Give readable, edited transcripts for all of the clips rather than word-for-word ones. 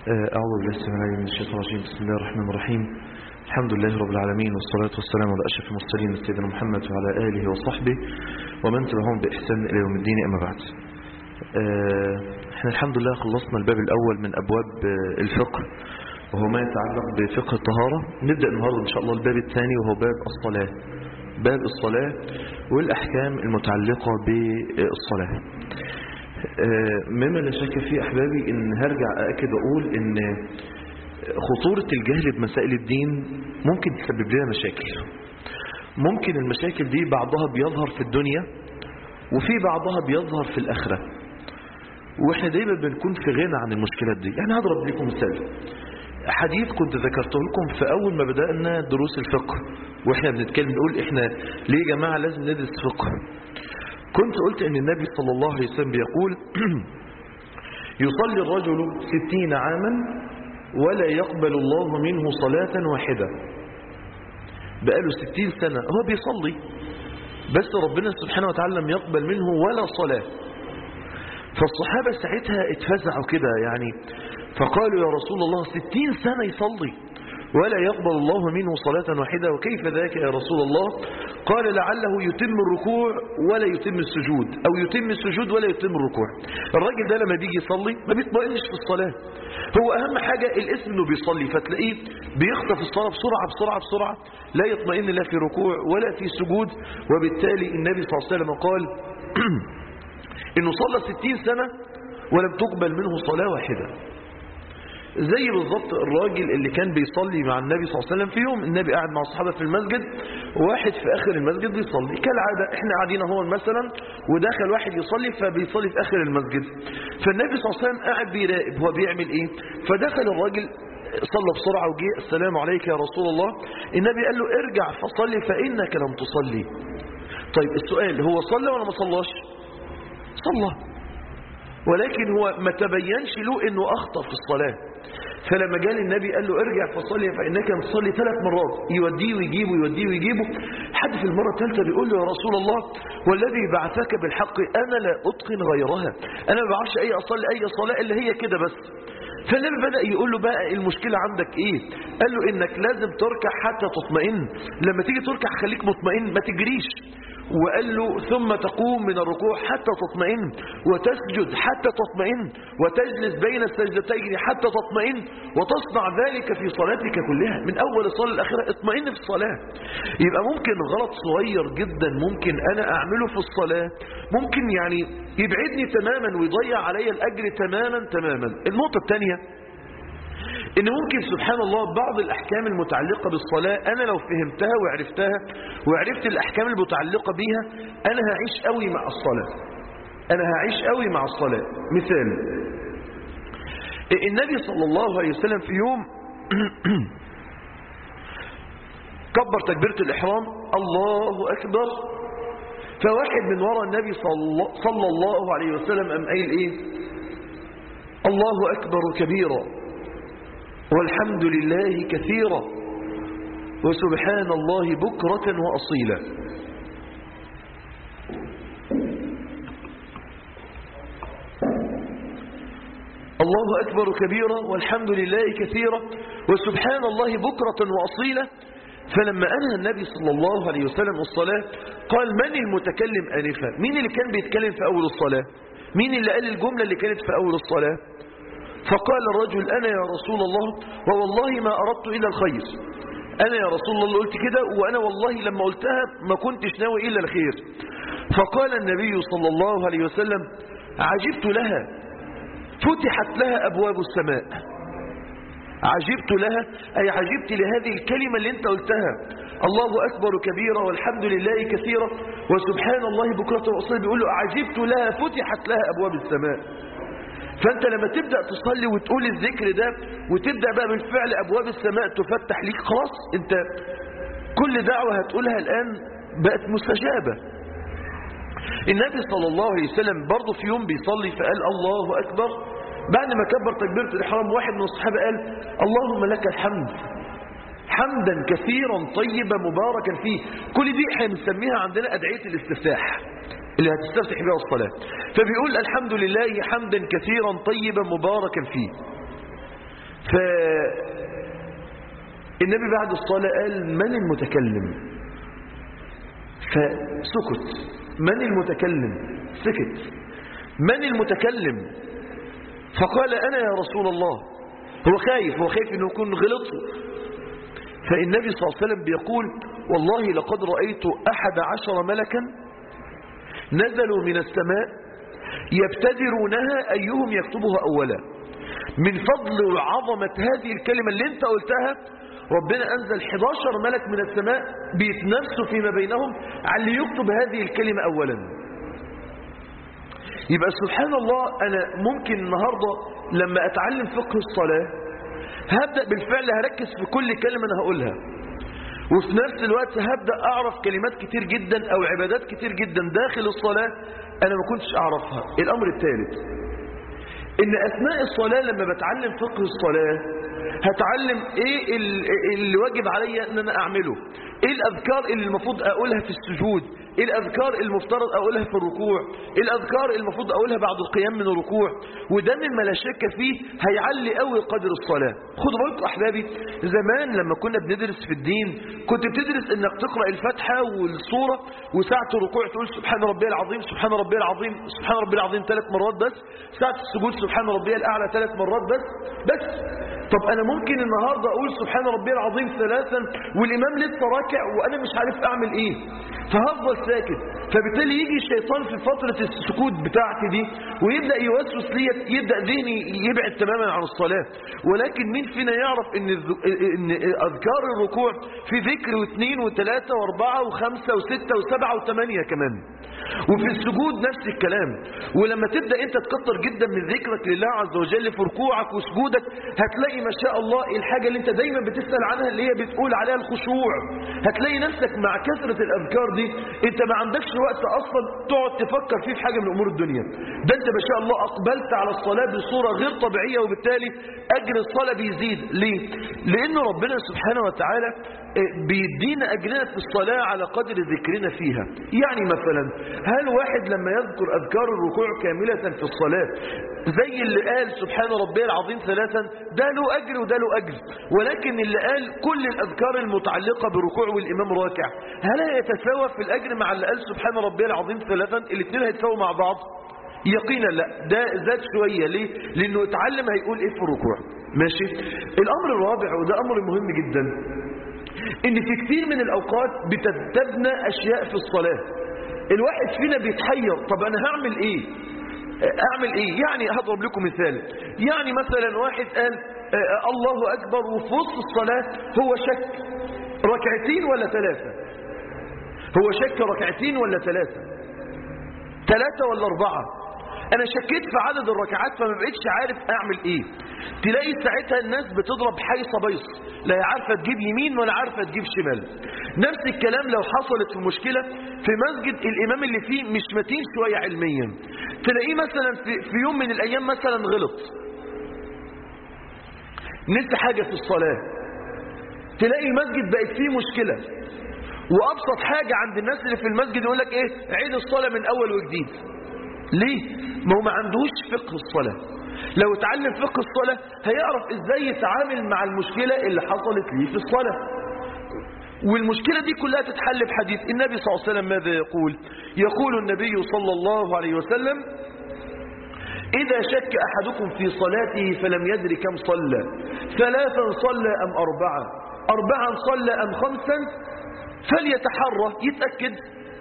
أعوذ بالله السميع العليم من الشيطان الرجيم. بسم الله الرحمن الرحيم. الحمد لله رب العالمين، والصلاة والسلام على أشرف المرسلين سيدنا محمد وعلى آله وصحبه ومن تبعهم بإحسان إلى يوم الدين. أما بعد، احنا الحمد لله خلصنا الباب الأول من أبواب الفقه، وهو ما يتعلق بفقه الطهارة. نبدأ النهاردة إن شاء الله الباب الثاني، وهو باب الصلاة. باب الصلاة والأحكام المتعلقة بالصلاة. مما لا شك فيه أحبابي إن هرجع أأكد وأقول إن خطورة الجهل بمسائل الدين ممكن تسبب لنا مشاكل. ممكن المشاكل دي بعضها بيظهر في الدنيا، وفي بعضها بيظهر في الآخرة، وإحنا دايما بنكون في غنى عن المشكلات دي. يعني هضرب لكم مثال، حديث كنت ذكرته لكم في أول ما بدأنا دروس الفقه، وإحنا بنتكلم نقول إحنا ليه يا جماعة لازم ندرس فقه. كنت قلت إن النبي صلى الله عليه وسلم بيقول يصلي الرجل 60 عاما ولا يقبل الله منه صلاة واحدة. بقاله 60 سنة هو بيصلي، بس ربنا سبحانه وتعالى لم يقبل منه ولا صلاة. فالصحابة ساعتها اتفزعوا كده، يعني فقالوا يا رسول الله 60 سنة يصلي ولا يقبل الله منه صلاة واحدة، وكيف ذاك يا رسول الله؟ قال لعله يتم الركوع ولا يتم السجود، أو يتم السجود ولا يتم الركوع. الراجل ده لما بيجي يصلي ما بيطمئنش في الصلاة. هو أهم حاجة الاسم إنه بيصلي، فتلاقيه بيخطف الصلاة بسرعة بسرعة بسرعة، لا يطمئن لا في ركوع ولا في سجود. وبالتالي النبي صلى الله عليه وسلم قال إنه صلى 60 سنة ولم تقبل منه صلاة واحدة. زي بالضبط الراجل اللي كان بيصلي مع النبي صلى الله عليه وسلم في يوم. النبي قاعد مع الصحابة في المسجد، وواحد في آخر المسجد بيصلي كالعادة. احنا قاعدين هون مثلا، وداخل واحد يصلي فبيصلي في آخر المسجد، فالنبي صلى الله عليه وسلم قاعد بيراقب هو بيعمل ايه. فدخل الراجل صلى بسرعة وجاء السلام عليك يا رسول الله. النبي قال له ارجع فصلي فإنك لم تصلي. طيب السؤال، هو صلى ولا ما صلاش؟ صلى، ولكن هو ما تبينش له انه اخطأ في الصلاة. فلما جاء النبي قال له ارجع فصلي فإنك لم تصلي 3 مرات، يوديه ويجيبه يوديه ويجيبه، حد في المرة الثالثة بيقول له يا رسول الله والذي بعثك بالحق أنا لا أتقن غيرها، أنا ما بعرفش أصلي أي صلاة إلا هي كده بس. فالنبي بدأ يقول له بقى المشكلة عندك إيه؟ قال له إنك لازم تركع حتى تطمئن، لما تيجي تركع خليك مطمئن ما تجريش. وقال له ثم تقوم من الركوع حتى تطمئن، وتسجد حتى تطمئن، وتجلس بين السجدتين حتى تطمئن، وتصنع ذلك في صلاتك كلها من أول الصلاة الأخيرة. اطمئن في الصلاة. يبقى ممكن غلط صغير جدا ممكن أنا أعمله في الصلاة ممكن يعني يبعدني تماما ويضيع علي الأجر تماما. النقطة الثانية إن ممكن سبحان الله بعض الأحكام المتعلقة بالصلاة أنا لو فهمتها وعرفتها وعرفت الأحكام المتعلقة بيها أنا هعيش قوي مع الصلاة. مثال، النبي صلى الله عليه وسلم في يوم كبر تكبيرة الإحرام الله أكبر، فواحد من وراء النبي صلى الله عليه وسلم قام قايل إيه؟ الله أكبر كبيرا والحمد لله كثيرا وسبحان الله بكرة وأصيلا. الله أكبر كبيرا والحمد لله كثيرا وسبحان الله بكرة وأصيلا. فلما أنهى النبي صلى الله عليه وسلم الصلاة قال من المتكلم آنفا؟ مين اللي كان بيتكلم في أول الصلاة؟ مين اللي قال الجملة اللي كانت في أول الصلاة؟ فقال الرجل أنا يا رسول الله ووالله ما أردت إلا الخير. أنا يا رسول الله اللي قلت كده، وأنا والله لما قلتها ما كنتش ناوي إلا الخير. فقال النبي صلى الله عليه وسلم عجبت لها فتحت لها أبواب السماء. عجبت لها أي عجبت لهذه الكلمة اللي انت قلتها، الله أكبر كبيرا والحمد لله كثيرا وسبحان الله بكرة وأصيلا. بيقول له عجبت لها فتحت لها أبواب السماء. فأنت لما تبدأ تصلي وتقول الذكر ده وتبدأ بقى بالفعل أبواب السماء تفتح ليك، خلاص أنت كل دعوة هتقولها الآن بقت مستجابة. النبي صلى الله عليه وسلم برضه في يوم بيصلي فقال الله أكبر، بعد ما كبر تكبيرة الإحرام واحد من الصحابة قال اللهم لك الحمد حمدا كثيرا طيبا مباركا فيه. كل دي احنا بنسميها عندنا أدعية الاستفتاح اللي هتستفتح بها الصلاة. فبيقول الحمد لله حمدا كثيرا طيبا مباركا فيه. فالنبي بعد الصلاة قال من المتكلم؟ فسكت. من المتكلم؟ سكت. من المتكلم؟ فقال أنا يا رسول الله. هو خايف إنه يكون غلط. فالنبي صلى الله عليه وسلم بيقول والله لقد رأيت 11 ملكا نزلوا من السماء يبتدرونها أيهم يكتبها أولا. من فضل وعظمة هذه الكلمة اللي انت قلتها ربنا أنزل 11 ملك من السماء بيتنافسوا فيما بينهم على اللي يكتب هذه الكلمة أولا. يبقى سبحان الله أنا ممكن النهاردة لما أتعلم فقه الصلاة هبدأ بالفعل هركز في كل كلمة أنا هقولها، وفي نفس الوقت هبدأ أعرف كلمات كتير جدا أو عبادات كتير جدا داخل الصلاة أنا ما كنتش أعرفها. الأمر الثالث إن أثناء الصلاة لما بتعلم فقه الصلاة هتعلم إيه اللي واجب عليا إن أنا أعمله، إيه الأذكار اللي المفروض أقولها في السجود، إيه الأذكار المفترض أقولها في الركوع، إيه الأذكار المفروض أقولها بعد القيام من الركوع. وده مما لا شك فيه هيعلي قوي قدر الصلاة. خدوا بالكم أحبابي، زمان لما كنا بندرس في الدين كنت بتدرس إنك تقرأ الفاتحة والسورة وساعة الركوع تقول سبحان ربي العظيم سبحان ربي العظيم سبحان ربي العظيم 3 مرات بس، ساعة السجود سبحان ربي الأعلى 3 مرات بس. طب أنا ممكن النهاردة أقول سبحان ربي العظيم 3 والإمام لسه راكع وأنا مش عارف أعمل إيه، فهفضل ساكت. فبالتالي يجي الشيطان في فترة السكوت بتاعتي دي ويبدأ يوسوس لي، يبدأ ذهني يبعد تماما عن الصلاة. ولكن مين فينا يعرف إن أذكار الركوع في ذكر 2 و3 و4 و5 و6 و7 و8 كمان، وفي السجود نفس الكلام. ولما تبدأ أنت تكتر جدا من ذكرك لله عز وجل في ركوعك وسجودك هتلاقي ما شاء الله الحاجة اللي أنت دايما بتسأل عنها اللي هي بتقول عليها الخشوع، هتلاقي نفسك مع كثرة الأذكار دي أنت ما عندكش وقت أصلا تقعد تفكر فيه في حاجة من أمور الدنيا. ده أنت ما شاء الله أقبلت على الصلاة بصورة غير طبيعية، وبالتالي أجر الصلاة بيزيد. ليه؟ لأن ربنا سبحانه وتعالى بيدينا أجرنا في الصلاة على قدر ذكرنا فيها. يعني مثلا هل واحد لما يذكر أذكار الركوع كاملة في الصلاة زي اللي قال سبحان ربي العظيم 3 ده له أجر وده له أجر، ولكن اللي قال كل الأذكار المتعلقة بالركوع والإمام راكع هل هيتساوى في الأجر مع اللي قال سبحان ربي العظيم 3؟ الاثنين هيتساووا مع بعض؟ يقينا لا، ده زاد شوية. ليه؟ لأنه اتعلم هيقول إيه في الركوع. ماشي. الأمر الرابع وده أمر مهم جدا، إن في كثير من الأوقات بتتبنى أشياء في الصلاة الواحد فينا بيتحير، طب أنا هعمل إيه؟ أعمل إيه؟ يعني هضرب لكم مثال. يعني مثلا واحد قال الله أكبر وفي وسط الصلاة هو شك 2 ولا 3، هو شك 2 ولا 3 ولا 4. أنا شكيت في عدد الركعات فما بقيتش عارف أعمل إيه. تلاقي ساعتها الناس بتضرب حيصة بيص، لا عارفة تجيب يمين ولا عارفة تجيب شمال. نفس الكلام لو حصلت في مشكلة في مسجد الإمام اللي فيه مش متين شوية علميا، تلاقيه مثلا في يوم من الأيام مثلا غلط نسي حاجة في الصلاة، تلاقي المسجد بقت فيه مشكلة. وأبسط حاجة عند الناس اللي في المسجد يقول لك إيه؟ عيد الصلاة من أول وجديد. ليه؟ ما هو ما عندوش فقه الصلاة. لو اتعلم فقه الصلاة هيعرف ازاي يتعامل مع المشكلة اللي حصلت ليه في الصلاة. والمشكلة دي كلها تتحل بحديث النبي صلى الله عليه وسلم. ماذا يقول؟ يقول النبي صلى الله عليه وسلم: إذا شك أحدكم في صلاته فلم يدر كم صلى، 3 صلى أم 4 صلى أم 5 فليتحرى يتأكد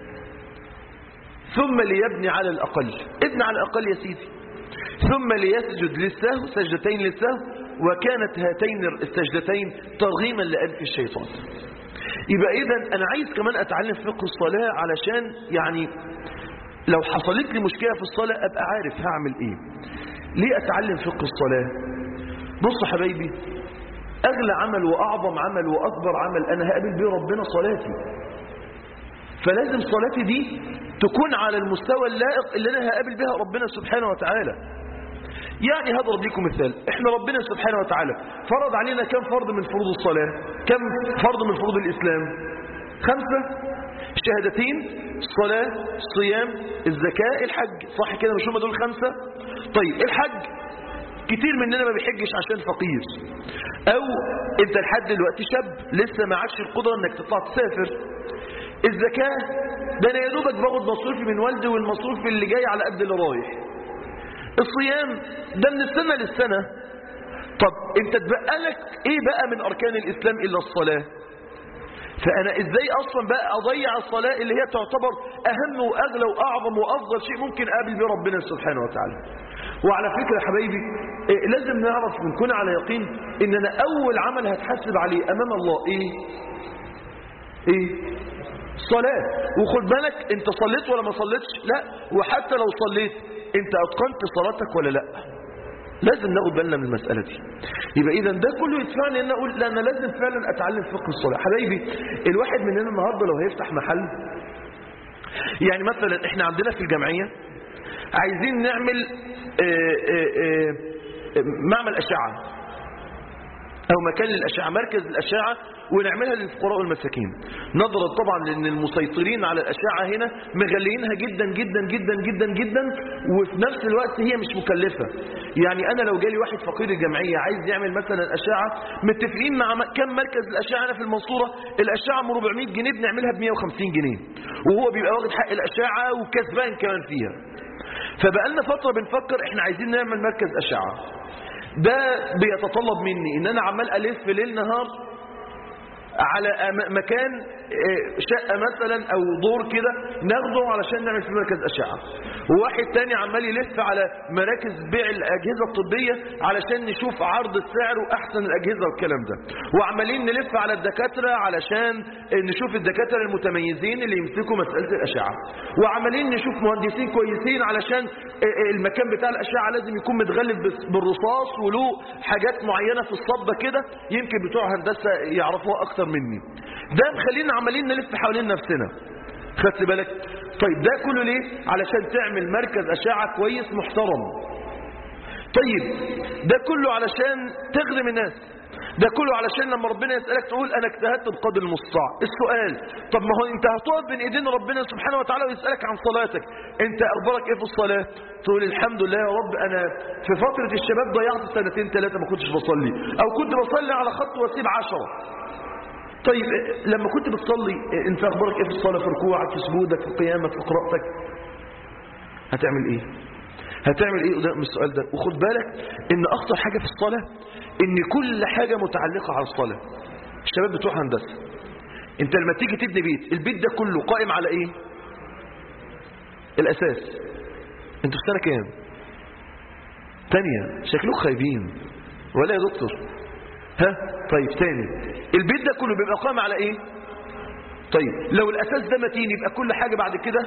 ثم ليبني على الأقل، ابن على الأقل يا سيدي، ثم ليسجد للسهو 2 سجدتين للسهو، وكانت هاتين السجدتين ترغيما لأنف الشيطان. يبقى إذن أنا عايز كمان أتعلم فقه الصلاة علشان يعني لو حصلت لي مشكلة في الصلاة أبقى عارف هعمل إيه. ليه أتعلم فقه الصلاة؟ بصوا حبايبي، أغلى عمل وأعظم عمل وأكبر عمل أنا هقابل بيه ربنا صلاتي، فلازم صلاتي دي تكون على المستوى اللائق اللي أنا هقابل بها ربنا سبحانه وتعالى. يعني هضرب لكم مثال. احنا ربنا سبحانه وتعالى فرض علينا كم فرض من فروض الصلاة؟ كم فرض من فروض الإسلام؟ 5: الشهادتين، الصلاة، الصيام، الزكاة، الحج. صح كده؟ مش هم دول 5؟ طيب الحج كتير مننا ما بيحجش عشان فقير، او انت لحد دلوقتي شاب لسه ما عادش القدرة انك تطلع تسافر. الزكاة ده انا يا دوبك باخد مصروفي من والدي والمصروف اللي جاي على قد اللي رايح. الصيام ده من السنة للسنة. طب انت تبقى لك ايه بقى من اركان الاسلام الا الصلاة؟ فانا ازاي اصلا بقى اضيع الصلاة اللي هي تعتبر اهم واغلى واعظم وافضل شيء ممكن اقابل بيه ربنا سبحانه وتعالى. وعلى فكرة يا حبايبي لازم نعرف ونكون على يقين اننا اول عمل هتحاسب عليه امام الله ايه؟ صلاة. وخد بالك انت صليت ولا ما صليتش؟ لا. وحتى لو صليت انت اتقنت صلاتك ولا لا؟ لازم ناخد بالنا من المسألة دي. يبقى اذا ده كله يدفعني ان اقول لا انا لازم فعلا اتعلم فقه الصلاة. حبايبي الواحد مننا النهارده لو هيفتح محل، يعني مثلا احنا عندنا في الجمعية عايزين نعمل معمل أشعة أو مكان للأشعة، مركز الأشعة، ونعملها للفقراء والمساكين. نظرا طبعا لأن المسيطرين على الأشعة هنا مغلينها جدا جدا جدا جدا جدا، وفي نفس الوقت هي مش مكلفة. يعني أنا لو جالي واحد فقير الجمعية عايز يعمل مثلا أشعة، متفقين مع كم مركز الأشعة أنا في المنصورة، الأشعة ب 400 جنيه بنعملها ب 150 جنيه، وهو بيبقى واخد حق الأشعة وكسبان كمان فيها. فبقالنا فترة بنفكر احنا عايزين نعمل مركز أشعة. ده بيتطلب مني ان انا عمال الف ليل نهار على مكان شقة مثلا او دور كده ناخده علشان نعمل في مركز أشعة، وواحد تاني عمال يلف على مراكز بيع الأجهزة الطبية علشان نشوف عرض السعر وأحسن الأجهزة والكلام ده، وعمالين نلف على الدكاترة علشان نشوف الدكاترة المتميزين اللي يمسكوا مسألة الأشعة، وعمالين نشوف مهندسين كويسين علشان المكان بتاع الأشعة لازم يكون متغلف بالرصاص وله حاجات معينة في الصبة كده، يمكن بتوع هندسة يعرفوها أكتر مني. ده مخلينا عمالين نلف حوالين نفسنا. خدت بالك؟ طيب ده كله ليه؟ علشان تعمل مركز أشعة كويس محترم. طيب ده كله علشان تخدم الناس، ده كله علشان لما ربنا يسألك تقول أنا اجتهدت بقدر المستطاع. السؤال طب ما هو أنت هتقف بين إيدين ربنا سبحانه وتعالى ويسألك عن صلاتك، أنت أخبارك إيه في الصلاة؟ تقول الحمد لله يا رب أنا في فترة الشباب ضيعت 2-3 ما كنتش بصلي، أو كنت بصلي على خط واسيب 10. طيب لما كنت بتصلي انت اخبارك ايه في الصلاه؟ في ركوعك، في سجودك، في قيامك، في قراءتك؟ هتعمل ايه؟ هتعمل ايه قدام السؤال ده؟ وخد بالك ان اخطر حاجه في الصلاه ان كل حاجه متعلقه على الصلاه. الشباب بتوع هندسه انت لما تيجي تبني بيت، البيت ده كله قائم على ايه؟ الاساس. انتوا في سنه كام؟ تانية. شكلكم خايبين ولا يا دكتور؟ ها؟ طيب تاني، البيت ده كله بيبقى قائم على ايه؟ طيب لو الاساس ده متين يبقى كل حاجة بعد كده.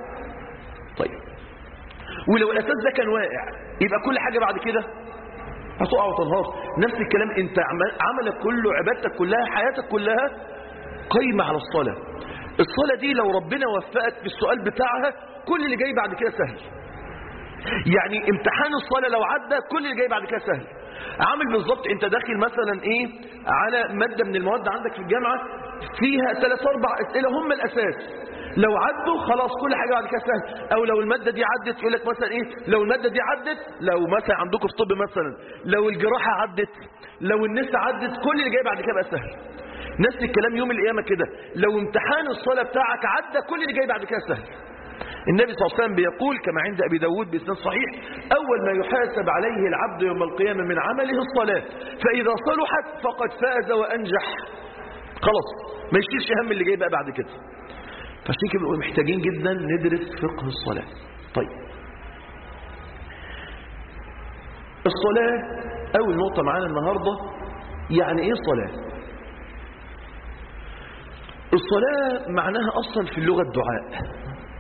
طيب ولو الاساس ده كان واقع يبقى كل حاجة بعد كده هتقع وتنهار. نفس الكلام، انت عملك كله، عبادتك كلها، حياتك كلها قايمة على الصلاة. الصلاة دي لو ربنا وفقك في السؤال بتاعها كل اللي جاي بعد كده سهل. يعني امتحان الصلاة لو عدى كل اللي جاي بعد كده سهل. عامل بالظبط انت داخل مثلا ايه على مادة من المواد عندك في الجامعة فيها 3-4 اسئلة هم الاساس، لو عدوا خلاص كل حاجة بعد كده سهل. او لو المادة دي عدت يقول لك مثلا ايه، لو المادة دي عدت، لو مثلا عندكم في طب مثلا لو الجراحة عدت، لو النساء عدت، كل اللي جاي بعد كده بقى سهل. نفس الكلام يوم القيامة كده، لو امتحان الصلاة بتاعك عدى كل اللي جاي بعد كده سهل. النبي صلى الله عليه وسلم بيقول كما عند أبي داود بإسناد صحيح: أول ما يحاسب عليه العبد يوم القيامة من عمله الصلاة، فإذا صلحت فقد فاز وأنجح. خلاص ما يشيلش هم اللي جاي بقى بعد كده. فعشان كده محتاجين جدا ندرس فقه الصلاة. طيب الصلاة أول نقطة معانا النهاردة، يعني إيه صلاة؟ الصلاة معناها أصلا في اللغة الدعاء.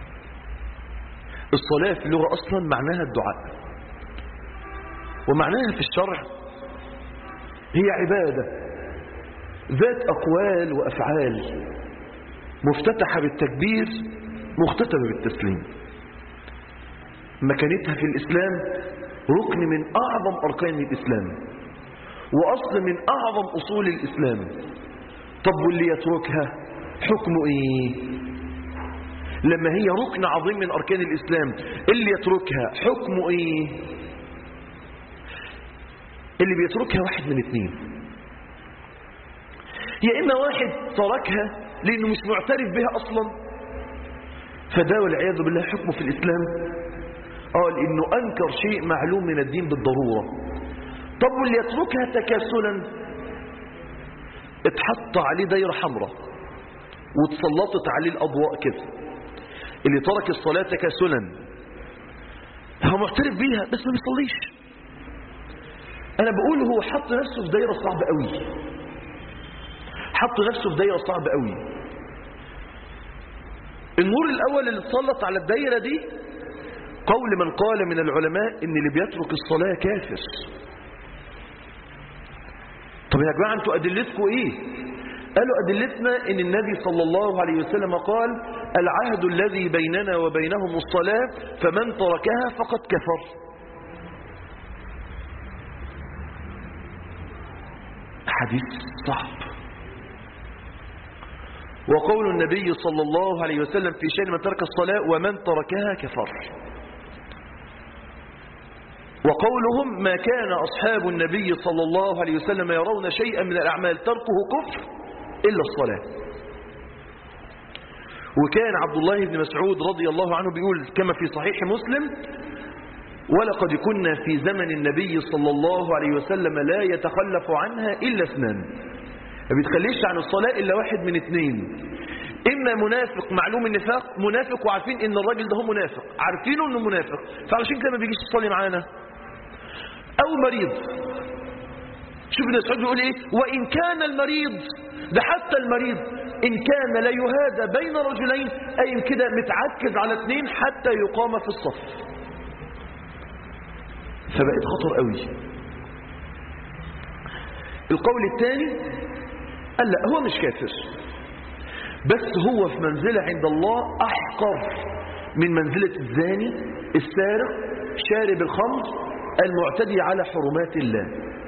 الصلاة في اللغة أصلا معناها الدعاء، ومعناها في الشرع هي عبادة ذات أقوال وأفعال مفتتحة بالتكبير مختتمة بالتسليم. مكانتها في الإسلام ركن من أعظم أركان الإسلام وأصل من أعظم أصول الإسلام. طب واللي يتركها حكمه إيه؟ لما هي ركن عظيم من أركان الإسلام اللي يتركها حكمه إيه؟ اللي بيتركها واحد من اتنين: يا إما واحد تركها لأنه مش معترف بها أصلا، فده والعياذ بالله حكمه في الإسلام لأنه أنكر شيء معلوم من الدين بالضرورة. طب واللي يتركها تكاسلا، اتحط عليه دايرة حمراء واتسلطت عليه الأضواء كده. اللي ترك الصلاة تكاسلا هو معترف بيها بس ما بيصليش. أنا بقول هو حط نفسه في دايرة صعبة قوي، حط نفسه في دايرة صعبة قوي. النور الأول اللي اتسلط على الدايرة دي قول من قال من العلماء إن اللي بيترك الصلاة كافر. طب يا جماعة أنتوا أدلتكم إيه؟ قالوا أدلتنا إن النبي صلى الله عليه وسلم قال: العهد الذي بيننا وبينهم الصلاة فمن تركها فقد كفر. حديث صعب. وقول النبي صلى الله عليه وسلم في شأن من ترك الصلاة: ومن تركها كفر. وقولهم: ما كان أصحاب النبي صلى الله عليه وسلم يرون شيئا من الأعمال تركه كفر إلا الصلاة. وكان عبد الله بن مسعود رضي الله عنه بيقول كما في صحيح مسلم: ولقد كنا في زمن النبي صلى الله عليه وسلم لا يتخلف عنها إلا اثنان. ما بيتخليش عن الصلاة إلا واحد من اثنين: إما منافق معلوم النفاق، منافق وعارفين إن الراجل ده هو منافق، عارفينه إنه منافق فعلشان كده ما بيجيش يصلي معانا، أو مريض. شوف ابن مسعود بيقول إيه: وإن كان المريض، ده حتى المريض إن كان لا يهادى بين رجلين، أي كده متعكز على اثنين حتى يقام في الصف. فبقت خطر قوي. القول الثاني قال لا، هو مش كافر بس هو في منزلة عند الله أحقر من منزلة الزاني، السارق، شارب الخمر، المعتدي على حرمات الله.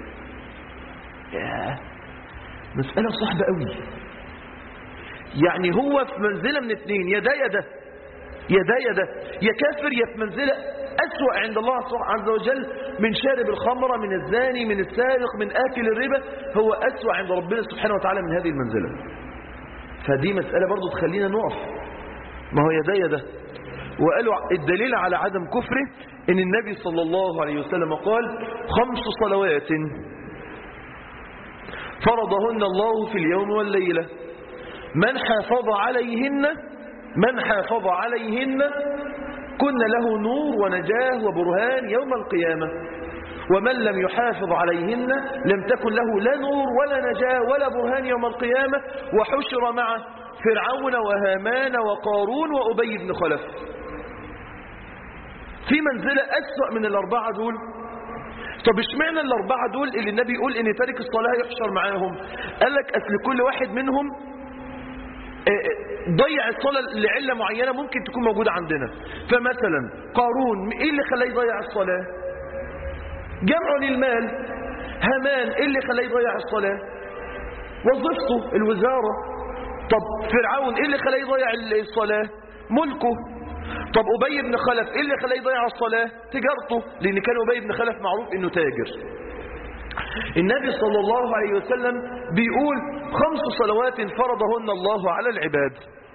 مسألة صعبة قوي. يعني هو في منزلة من اثنين: يا ده يا ده، يا ده يا ده، يا كافر يا في منزلة أسوأ عند الله عز وجل من شارب الخمر، من الزاني، من السارق، من آكل الربا. هو أسوأ عند ربنا سبحانه وتعالى من هذه المنزلة. فدي مسألة برضو تخلينا نقف. ما هو يا ده يا ده. وقالوا الدليل على عدم كفره إن النبي صلى الله عليه وسلم قال: 5 صلوات فرضهن الله في اليوم والليلة من حافظ عليهن كن له نور ونجاه وبرهان يوم القيامة، ومن لم يحافظ عليهن لم تكن له لا نور ولا نجاه ولا برهان يوم القيامة، وحشر مع فرعون وهامان وقارون وأبي بن خلف. في منزلة أسوأ من الأربعة دول. طب اشمعنى الأربعة دول اللي النبي يقول إن تارك الصلاة يحشر معاهم؟ قال لك أصل كل واحد منهم ضيع الصلاة لعلة معينة ممكن تكون موجودة عندنا. فمثلا قارون ايه اللي خلاه يضيع الصلاة؟ جمع للمال. هامان ايه اللي خلاه يضيع الصلاة؟ وظيفته الوزارة. طب فرعون ايه اللي خلاه يضيع الصلاة؟ ملكه. طب أبي بن خلف ايه اللي خلاه يضيع الصلاة؟ تجارته، لأن كان أبي بن خلف معروف انه تاجر. النبي صلى الله عليه وسلم بيقول: 5 صلوات فرضهن الله على العباد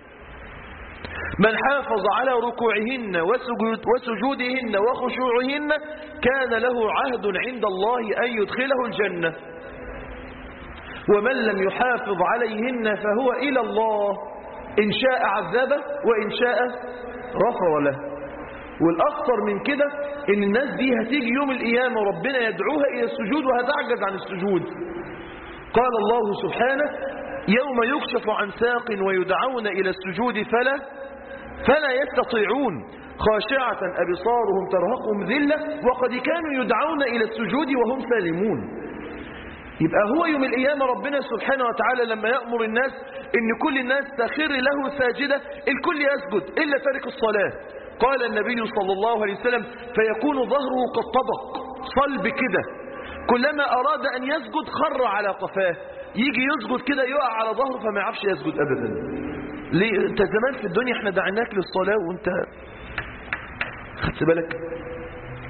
من حافظ على ركوعهن وسجودهن وخشوعهن كان له عهد عند الله أن يدخله الجنة، ومن لم يحافظ عليهن فهو إلى الله إن شاء عذبه وإن شاء غفر له. والأخطر من كده إن الناس دي هتيجي يوم القيامة ربنا يدعوها إلى السجود وهتعجز عن السجود. قال الله سبحانه: يوم يكشف عن ساق ويدعون إلى السجود فلا يستطيعون خاشعة أبصارهم ترهقهم ذلة وقد كانوا يدعون إلى السجود وهم سالمون. يبقى هو يوم القيامة ربنا سبحانه وتعالى لما يأمر الناس إن كل الناس تخر له ساجدة، الكل يسجد إلا تارك الصلاة. قال النبي صلى الله عليه وسلم: فيكون ظهره كالطبق، صلب كده، كلما أراد أن يسجد خر على قفاه، يجي يسجد كده يقع على ظهره فما يعرفش يسجد أبدا. ليه؟ انت زمان في الدنيا احنا دعناك للصلاة وانت خدت بالك.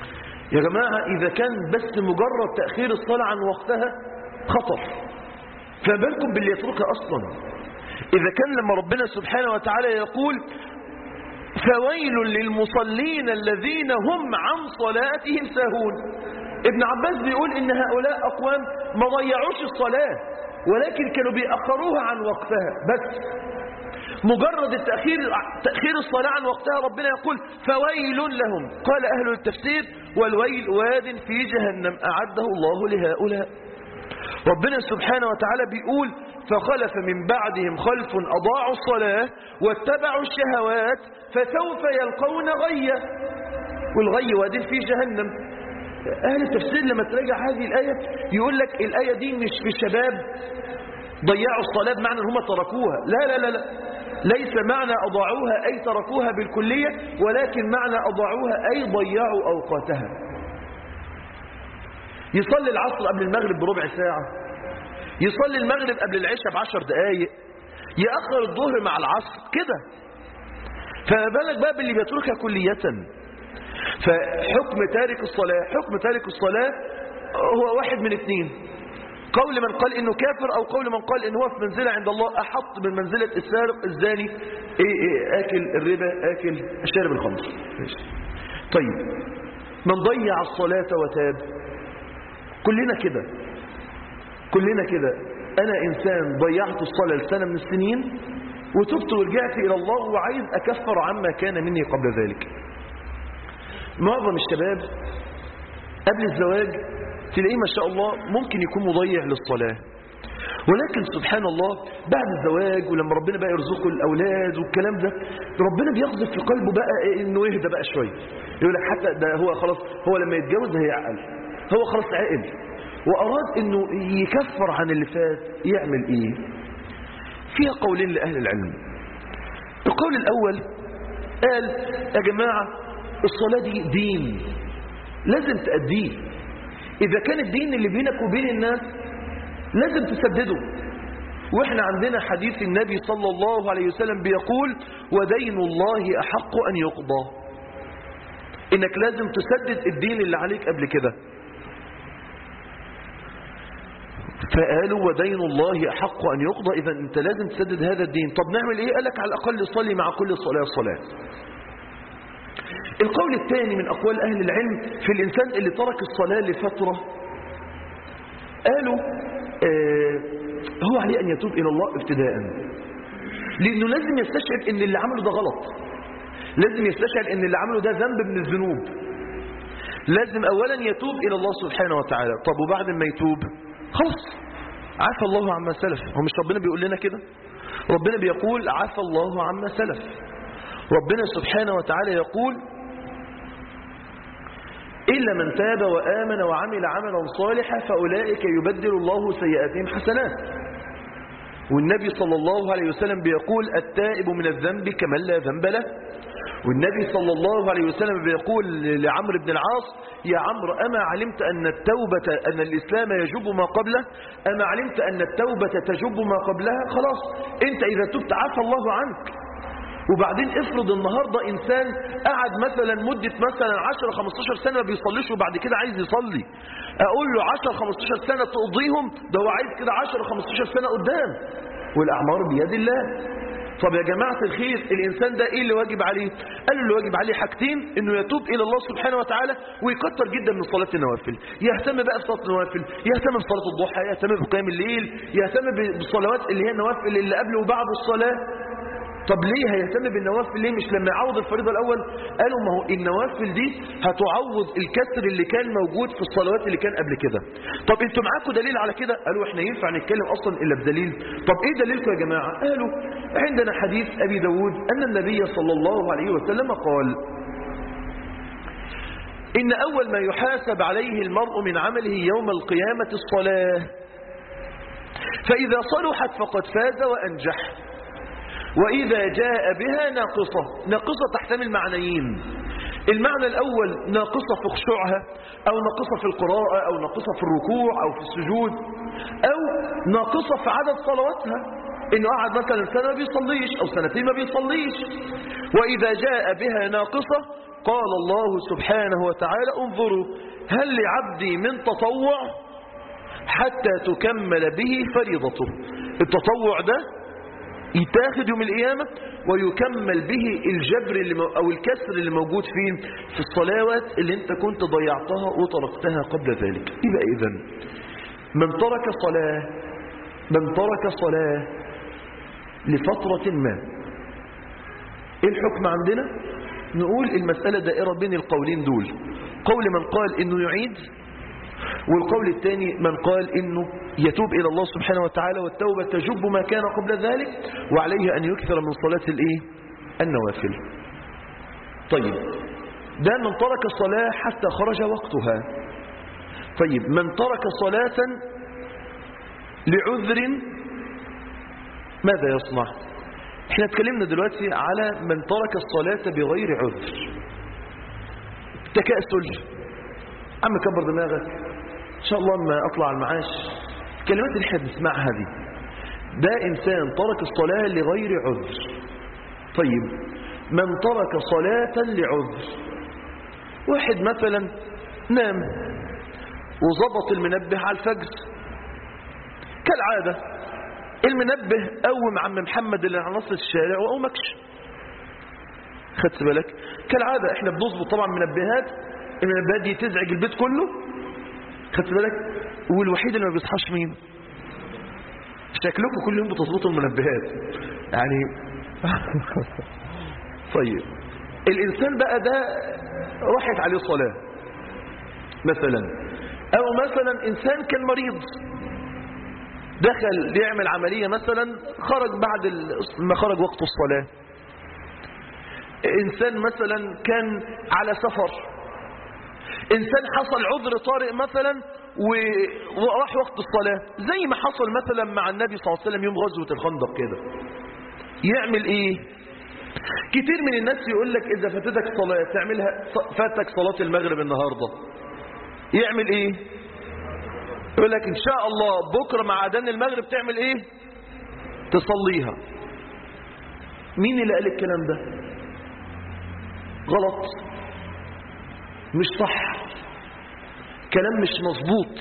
يا جماعة إذا كان بس مجرد تأخير الصلاة عن وقتها خطر، فبالكم باللي يتركها أصلا. إذا كان لما ربنا سبحانه وتعالى يقول فويل للمصلين الذين هم عن صلاتهم ساهون، ابن عباس بيقول إن هؤلاء أقوام ما ضيعوش الصلاة ولكن كانوا بيأخروها عن وقتها، بس مجرد تأخير الصلاة عن وقتها ربنا يقول فويل لهم. قال أهل التفسير والويل واد في جهنم أعده الله لهؤلاء. ربنا سبحانه وتعالى بيقول فخلف من بعدهم خلف أضاعوا الصلاة واتبعوا الشهوات فسوف يلقون غيا، والغي واد في جهنم. أهل التفسير لما تراجع هذه الآية يقول لك الآية دي مش في الشباب ضيعوا الصلاة بمعنى ان هم تركوها، لا لا لا لا، ليس معنى أضاعوها أي تركوها بالكلية، ولكن معنى أضاعوها أي ضيعوا أوقاتها. يصلي العصر قبل المغرب بربع ساعة، يصلي المغرب قبل العشاء ب10 دقايق، يأخر الظهر مع العصر كده، فبالك بقى باللي بيتركها كلية. فحكم تارك الصلاة، حكم تارك الصلاة هو واحد من اثنين، قول من قال انه كافر او قول من قال انه هو في منزلة عند الله احط من منزلة السارق الزاني اكل الربا اكل شارب الخمر. طيب من ضيع الصلاة وتاب، كلنا كده، كلنا كده. انا انسان ضيعت الصلاة لسنة من السنين وتبت ورجعت الى الله وعايز اكفر عما كان مني قبل ذلك. معظم الشباب قبل الزواج تلاقيه ما شاء الله ممكن يكون مضيع للصلاة، ولكن سبحان الله بعد الزواج ولما ربنا بقى يرزقه الأولاد والكلام ده ربنا بيقذف في قلبه بقى إنه يهدى بقى شوية، يقول لك حتى ده هو خلاص، هو لما يتجوز هيعقل، هو خلاص عقل وأراد إنه يكفر عن اللي فات، يعمل إيه؟ فيها قولين لأهل العلم. القول الأول قال يا جماعة الصلاة دي دين لازم تأديه، إذا كان الدين اللي بينك وبين الناس لازم تسدده. وإحنا عندنا حديث النبي صلى الله عليه وسلم بيقول ودين الله أحق أن يقضى، إنك لازم تسدد الدين اللي عليك قبل كده. فقالوا ودين الله أحق أن يقضى، إذا أنت لازم تسدد هذا الدين. طب نعمل إيه؟ قال لك على الأقل صلي مع كل صلاة. القول الثاني من أقوال أهل العلم في الإنسان اللي ترك الصلاة لفترة، قالوا هو عليه أن يتوب إلى الله ابتداء، لأنه لازم يستشعر أن اللي عمله ده غلط، لازم يستشعر أن اللي عمله ده ذنب من الذنوب، لازم أولا يتوب إلى الله سبحانه وتعالى. طب وبعد ما يتوب خلاص عفى الله عما سلف، هو مش ربنا بيقول لنا كده؟ ربنا بيقول عفى الله عما سلف. ربنا سبحانه وتعالى يقول إلا من تاب وآمن وعمل عملا صالحا فأولئك يبدل الله سيئاتهم حسنات. والنبي صلى الله عليه وسلم بيقول التائب من الذنب كمن لا ذنب له. والنبي صلى الله عليه وسلم بيقول لعمرو بن العاص يا عمرو أما علمت أن الإسلام يجب ما قبله، أما علمت أن التوبة تجب ما قبلها؟ خلاص أنت إذا تبت عفى الله عنك. وبعدين افرض النهاردة إنسان قعد مثلا مدة مثلا 10-15 سنة ما بيصليش وبعد كده عايز يصلي، أقول له 10-15 سنة تقضيهم؟ ده هو عايز كده 10-15 سنة قدام، والأعمار بيد الله. طب يا جماعة الخير الإنسان ده إيه اللي واجب عليه؟ قالوا اللي واجب عليه حاجتين، إنه يتوب إلى الله سبحانه وتعالى ويكتر جدا من صلاة النوافل، يهتم بقى بصلاة النوافل، يهتم بصلاة الضحى، يهتم بقيام الليل، يهتم بالصلوات اللي هي النوافل اللي قبل وبعد الصلاة. طب ليه هيهتم بالنوافل؟ ليه مش لما يعوض الفريضة الأول؟ قالوا ما هو النوافل دي هتعوض الكسر اللي كان موجود في الصلوات اللي كان قبل كده. طب انتوا معاكم دليل على كده؟ قالوا احنا ينفع نتكلم أصلا إلا بدليل. طب ايه دليلكم يا جماعة؟ قالوا عندنا حديث أبي داود أن النبي صلى الله عليه وسلم قال إن أول ما يحاسب عليه المرء من عمله يوم القيامة الصلاة، فإذا صلحت فقد فاز وأنجح، وإذا جاء بها ناقصة تحتمل معنيين. المعنى الأول ناقصة في خشوعها، أو ناقصة في القراءة، أو ناقصة في الركوع أو في السجود، أو ناقصة في عدد صلواتها، إنه قعد مثلا سنة ما بيصليش أو سنتين ما بيصليش. وإذا جاء بها ناقصة قال الله سبحانه وتعالى انظروا هل لعبدي من تطوع حتى تكمل به فريضته. التطوع ده يتاخد يوم القيامة ويكمل به الجبر أو الكسر اللي موجود فين في الصلوات اللي انت كنت ضيعتها وتركتها قبل ذلك. يبقى إذن من ترك صلاة لفترة ما، ايه الحكم عندنا؟ نقول المسألة دائرة بين القولين دول، قول من قال انه يعيد، والقول الثاني من قال انه يتوب الى الله سبحانه وتعالى والتوبة تجب ما كان قبل ذلك، وعليه ان يكثر من صلاة النوافل. طيب ده من ترك الصلاة حتى خرج وقتها. طيب من ترك صلاة لعذر ماذا يصنع؟ احنا اتكلمنا دلوقتي على من ترك الصلاة بغير عذر. تكاسل، عم كبر دماغك ان شاء الله ما اطلع المعاش، الكلمات اللي احنا بنسمعها دي، ده انسان ترك الصلاة لغير عذر. طيب من ترك صلاة لعذر، واحد مثلا نام وظبط المنبه على الفجر كالعادة، المنبه قوم عم محمد اللي على نص الشارع وقومكش، خدت بالك؟ كالعادة احنا بنظبط طبعا المنبهات دي تزعج البيت كله، خدت بالك؟ والوحيد اللي ما بيصحاش مين؟ شكلكم كل يوم بتظبطوا المنبهات يعني. طيب الإنسان بقى ده راحت عليه صلاة مثلا، أو مثلا إنسان كان مريض دخل يعمل عملية مثلا، خرج بعد ما خرج وقت الصلاة. إنسان مثلا كان على سفر، إنسان حصل عذر طارئ مثلا وراح وقت الصلاة، زي ما حصل مثلا مع النبي صلى الله عليه وسلم يوم غزوة الخندق كده. يعمل إيه؟ كتير من الناس يقول لك إذا فاتتك صلاة تعملها، فاتك صلاة المغرب النهاردة، يعمل إيه؟ يقول لك إن شاء الله بكرة مع أذان المغرب تعمل إيه؟ تصليها. مين اللي قال الكلام ده؟ غلط، مش صح، كلام مش مظبوط.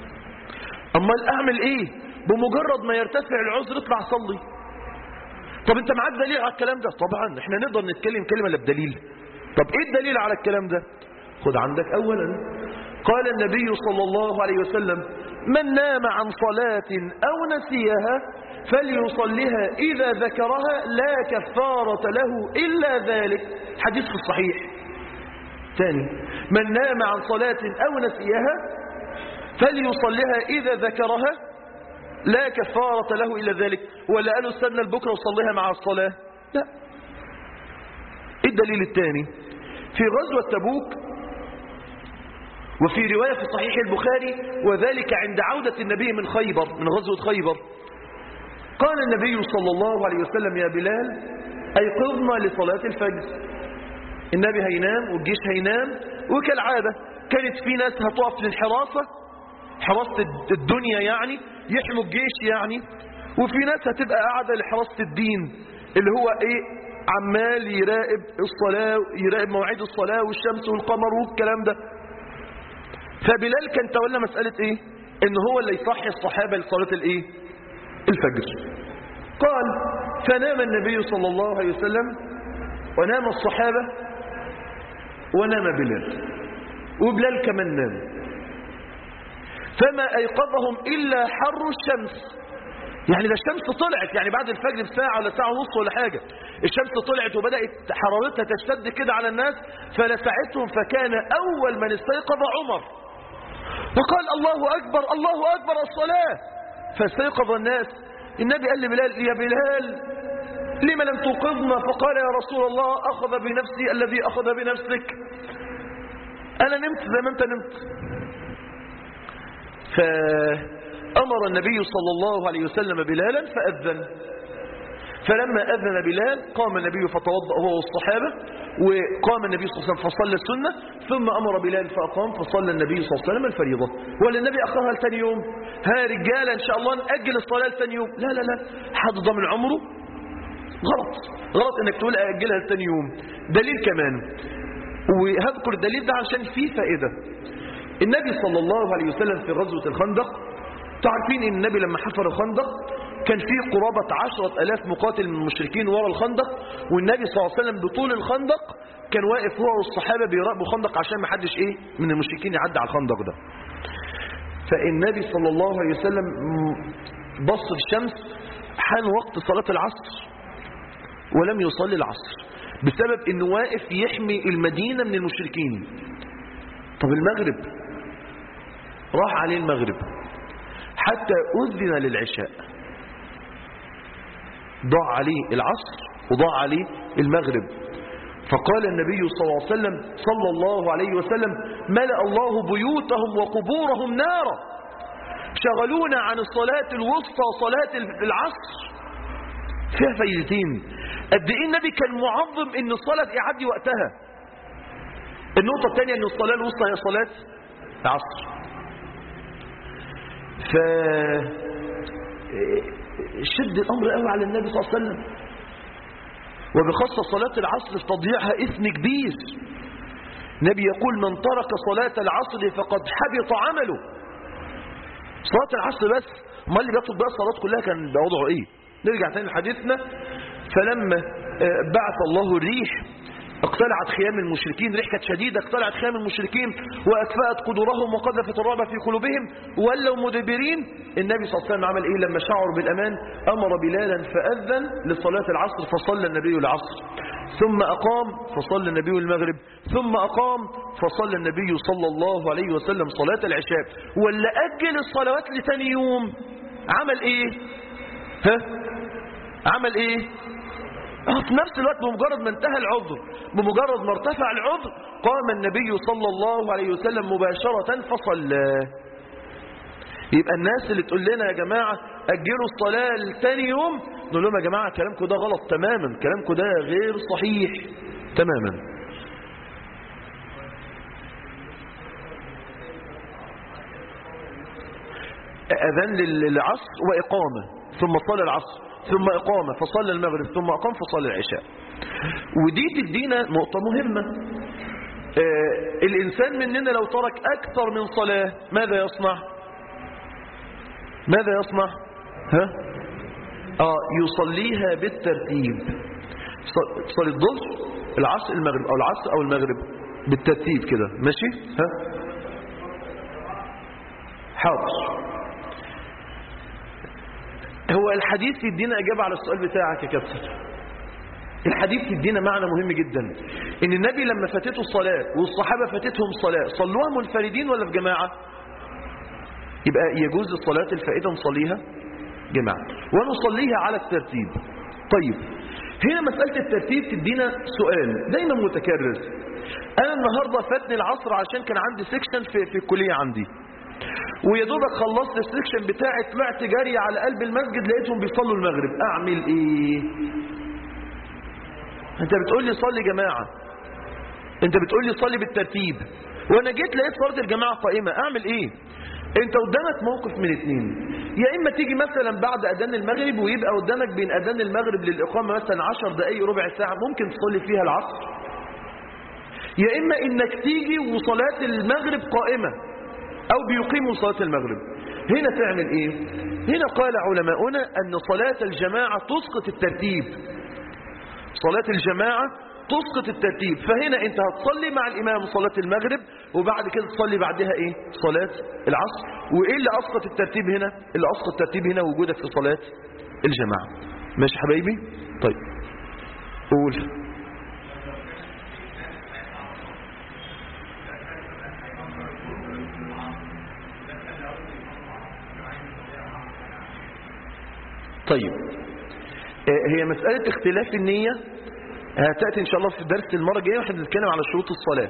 أمال أعمل إيه؟ بمجرد ما يرتفع العذر اطلع صلي. طب أنت معاك دليل على الكلام ده؟ طبعا احنا نقدر نتكلم كلمة لا بدليل. طب إيه الدليل على الكلام ده؟ خد عندك أولا قال النبي صلى الله عليه وسلم من نام عن صلاة أو نسيها فليصلها إذا ذكرها لا كفارة له إلا ذلك، حديث في الصحيح. ثاني من نام عن صلاة أو نسيها فليصلها إذا ذكرها لا كفارة له إلا ذلك. ولا قالوا استنى البكرة وصليها مع الصلاة؟ لا. الدليل الثاني في غزوة تبوك، وفي رواية في صحيح البخاري وذلك عند عودة النبي من خيبر، من غزوة خيبر، قال النبي صلى الله عليه وسلم يا بلال أيقظنا لصلاة الفجر. النبي هينام والجيش هينام، وكالعادة كانت في ناس هتقف للحراسة، حراسة الدنيا يعني، يحموا الجيش يعني، وفي ناس هتبقى قاعدة لحراسة الدين اللي هو ايه، عمال يراقب الصلاة، يراقب مواعيد الصلاة والشمس والقمر والكلام ده. فبلال كان تولى مسألة ايه؟ ان هو اللي يصحي الصحابة لصلاة الايه؟ الفجر. قال فنام النبي صلى الله عليه وسلم ونام الصحابة ونام بلال، وبلال كمان نام، فما أيقظهم إلا حر الشمس. يعني ده الشمس طلعت، يعني بعد الفجر بساعة ولا ساعة ونص ولا حاجة الشمس طلعت وبدأت حرارتها تشتد كده على الناس، فلسعتهم، فكان أول من استيقظ عمر فقال الله أكبر الله أكبر الصلاة، فاستيقظ الناس. النبي قال لبلال يا بلال لم لم توقظنا؟ فقال يا رسول الله أخذ بنفسي الذي أخذ بنفسك، أنا نمت زي ما أنت نمت. فأمر النبي صلى الله عليه وسلم بلالا فأذن، فلما أذن بلال قام النبي فتوضأ هو والصحابة، وقام النبي صلى الله عليه وسلم فصلى السنة، ثم أمر بلال فأقام فصلى النبي صلى الله عليه وسلم الفريضة. ولا النبي أخرها لتاني يوم؟ ها رجالة إن شاء الله نأجل الصلاة لتاني يوم؟ لا لا لا، حد ضمن عمره؟ غلط، غلط إنك تقول أأجلها لتاني يوم. دليل كمان وهذكر الدليل ده عشان فيه فائدة. النبي صلى الله عليه وسلم في غزوة الخندق، تعرفين ان النبي لما حفر الخندق كان فيه قرابة 10,000 مقاتل من المشركين وراء الخندق، والنبي صلى الله عليه وسلم بطول الخندق كان واقف هو والصحابة بيراقبوا الخندق عشان ما حدش من المشركين يعدي على الخندق ده. فالنبي صلى الله عليه وسلم بص في الشمس، حان وقت صلاة العصر ولم يصلي العصر بسبب انه واقف يحمي المدينة من المشركين. طب المغرب، راح عليه المغرب حتى أذن للعشاء، ضاع عليه العصر وضاع عليه المغرب. فقال النبي صلى الله عليه وسلم ملأ الله بيوتهم وقبورهم نارا، شغلونا عن الصلاة الوسطى صلاة العصر. فيها فايدتين. قد ايه النبي كان معظم ان الصلاة يعدي وقتها. النقطة الثانية ان الصلاة الوسطى هي صلاة العصر. شد الامر قوي على النبي صلى الله عليه وسلم، وبخاصة صلاة العصر في تضييعها إثم كبير. النبي يقول من ترك صلاة العصر فقد حبط عمله. صلاة العصر بس، ما اللي بيطلب بقى الصلاة كلها كان بوضعه ايه؟ نرجع تاني لحديثنا. فلما بعث الله الريح اقتلعت خيام المشركين، ريح كانت شديدة، اقتلعت خيام المشركين وأكفأت قدورهم وقذفت الرعب في قلوبهم ولوا مدبرين. النبي صلى الله عليه وسلم عمل ايه لما شعروا بالأمان؟ أمر بلالا فأذن لصلاة العصر فصلى النبي العصر، ثم أقام فصلى النبي المغرب، ثم أقام فصلى النبي صلى الله عليه وسلم صلاة العشاء. ولا أجل الصلوات لتاني يوم. عمل ايه؟ عمل ايه؟ في نفس الوقت بمجرد ما انتهى العذر، بمجرد ما ارتفع العذر، قام النبي صلى الله عليه وسلم مباشرة فصلى. يبقى الناس اللي تقول لنا يا جماعة أجلوا الصلاة لتاني يوم، نقول لهم يا جماعة كلامكم ده غلط تماما، كلامكم ده غير صحيح تماما. أذان للعصر وإقامة، ثم صلى العصر، ثم إقامة فصلى المغرب، ثم أقام فصلى العشاء. ودي تدينا نقطة مهمة. الإنسان مننا لو ترك أكثر من صلاة ماذا يصنع؟ ماذا يصنع؟ يصليها بالترتيب. صلي الظهر، العصر، المغرب، أو العصر أو المغرب بالترتيب كده، ماشي؟ حاضر. هو الحديث يدينا إجابة على السؤال بتاعك يا كابتن. الحديث يدينا معنى مهم جدا، إن النبي لما فاتته الصلاة والصحابة فاتتهم الصلاة صلوها منفردين ولا في جماعة؟ يبقى يجوز الصلاة الفائدة نصليها جماعة ونصليها على الترتيب. طيب هنا مسألة الترتيب تدينا سؤال دايما متكرر. أنا النهاردة فاتني العصر عشان كان عندي سيكشن في الكلية عندي، ويا دوبك خلصت السكشن بتاعي، طلعت جاري على قلب المسجد لقيتهم بيصلوا المغرب، اعمل ايه؟ انت بتقول لي صلي جماعه، انت بتقول لي صلي بالترتيب، وانا جيت لقيت صلاه الجماعه قائمه، اعمل ايه؟ انت قدامك موقف من اتنين، يا اما تيجي مثلا بعد اذان المغرب ويبقى قدامك بين اذان المغرب للاقامه مثلا 10 دقائق ربع ساعه ممكن تصلي فيها العصر، يا اما انك تيجي وصلاه المغرب قائمه أو بيقيموا صلاة المغرب. هنا تعمل إيه؟ هنا قال علماؤنا أن صلاة الجماعة تسقط الترتيب. صلاة الجماعة تسقط الترتيب، فهنا أنت هتصلي مع الإمام صلاة المغرب وبعد كده تصلي بعدها إيه؟ صلاة العصر. وإيه اللي أسقط الترتيب هنا؟ اللي أسقط الترتيب هنا وجودك في صلاة الجماعة. ماشي حبايبي؟ طيب قول. طيب هي مسألة اختلاف النية هتأتي إن شاء الله في الدرس المرة الجاية واحنا بنتكلم على شروط الصلاة.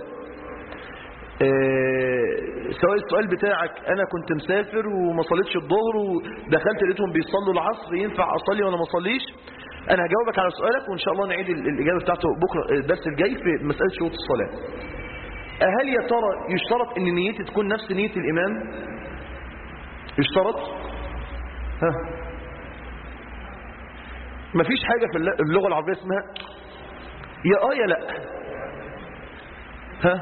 سواء السؤال بتاعك أنا كنت مسافر وما صليتش الظهر ودخلت لقيتهم بيصلوا العصر، ينفع أصلي ولا ما أصليش؟ أنا هجاوبك على سؤالك وإن شاء الله نعيد الإجابة بتاعته بكرة الدرس الجاي في مسألة شروط الصلاة. هل يا ترى يشترط إن نيتي تكون نفس نية الإمام؟ يشترط؟ مفيش حاجة في اللغة العربية اسمها يا لا. ها؟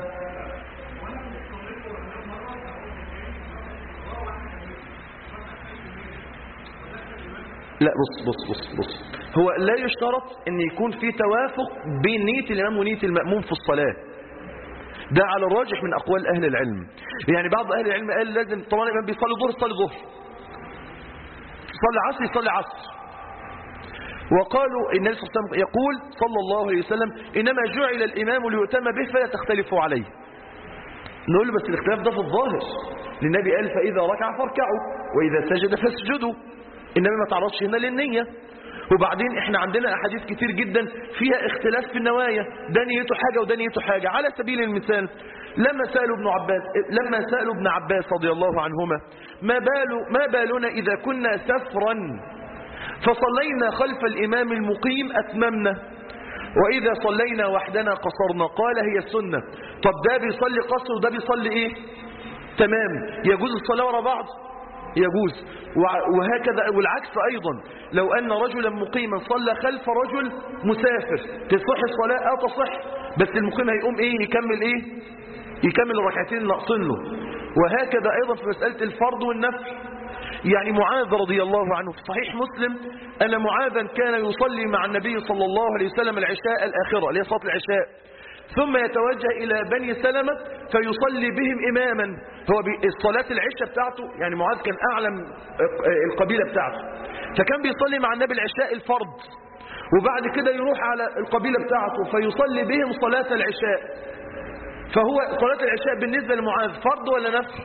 لا بص هو لا يشترط ان يكون في توافق بين نية الإمام ونية المأموم في الصلاة. ده على الراجح من أقوال أهل العلم. يعني بعض أهل العلم قال لازم طبعا الإمام بيصلي ظهر يصلي ظهر، يصلي عصر يصلي عصر. وقالوا النبي صلى الله عليه وسلم يقول صلى الله عليه وسلم إنما جعل الإمام ليؤتم به فلا تختلفوا عليه. نقول له بس الاختلاف ده في الظاهر، للنبي قال فإذا ركع فاركعوا وإذا سجد فاسجدوا، إنما ما تعرضش هنا للنية. وبعدين احنا عندنا أحاديث كتير جدا فيها اختلاف في النوايا، ده نيته حاجة وده نيته حاجة. على سبيل المثال لما سألوا ابن عباس رضي الله عنهما ما بالنا إذا كنا سفرا فصلينا خلف الإمام المقيم أتممنا وإذا صلينا وحدنا قصرنا. قال هي السنة. طب ده بيصلي قصر وده بيصلي إيه؟ تمام. يجوز الصلاة ورا بعض؟ يجوز. وهكذا والعكس أيضا، لو أن رجلا مقيما صلى خلف رجل مسافر تصح الصلاة؟ تصح، بس المقيم هيقوم إيه؟ يكمل الركعتين الناقصين له. وهكذا أيضا في مسألة الفرض والنفل. يعني معاذ رضي الله عنه في صحيح مسلم أن معاذا كان يصلي مع النبي صلى الله عليه وسلم العشاء الآخرة اللي هي صلاة العشاء، ثم يتوجه إلى بني سلمة فيصلي بهم إماما. هو الصلاة العشاء بتاعته، يعني معاذ كان أعلم القبيلة بتاعته، فكان بيصلي مع النبي العشاء الفرض، وبعد كده يروح على القبيلة بتاعته فيصلي بهم صلاة العشاء. فهو صلاة العشاء بالنسبة لمعاذ فرض ولا نفل؟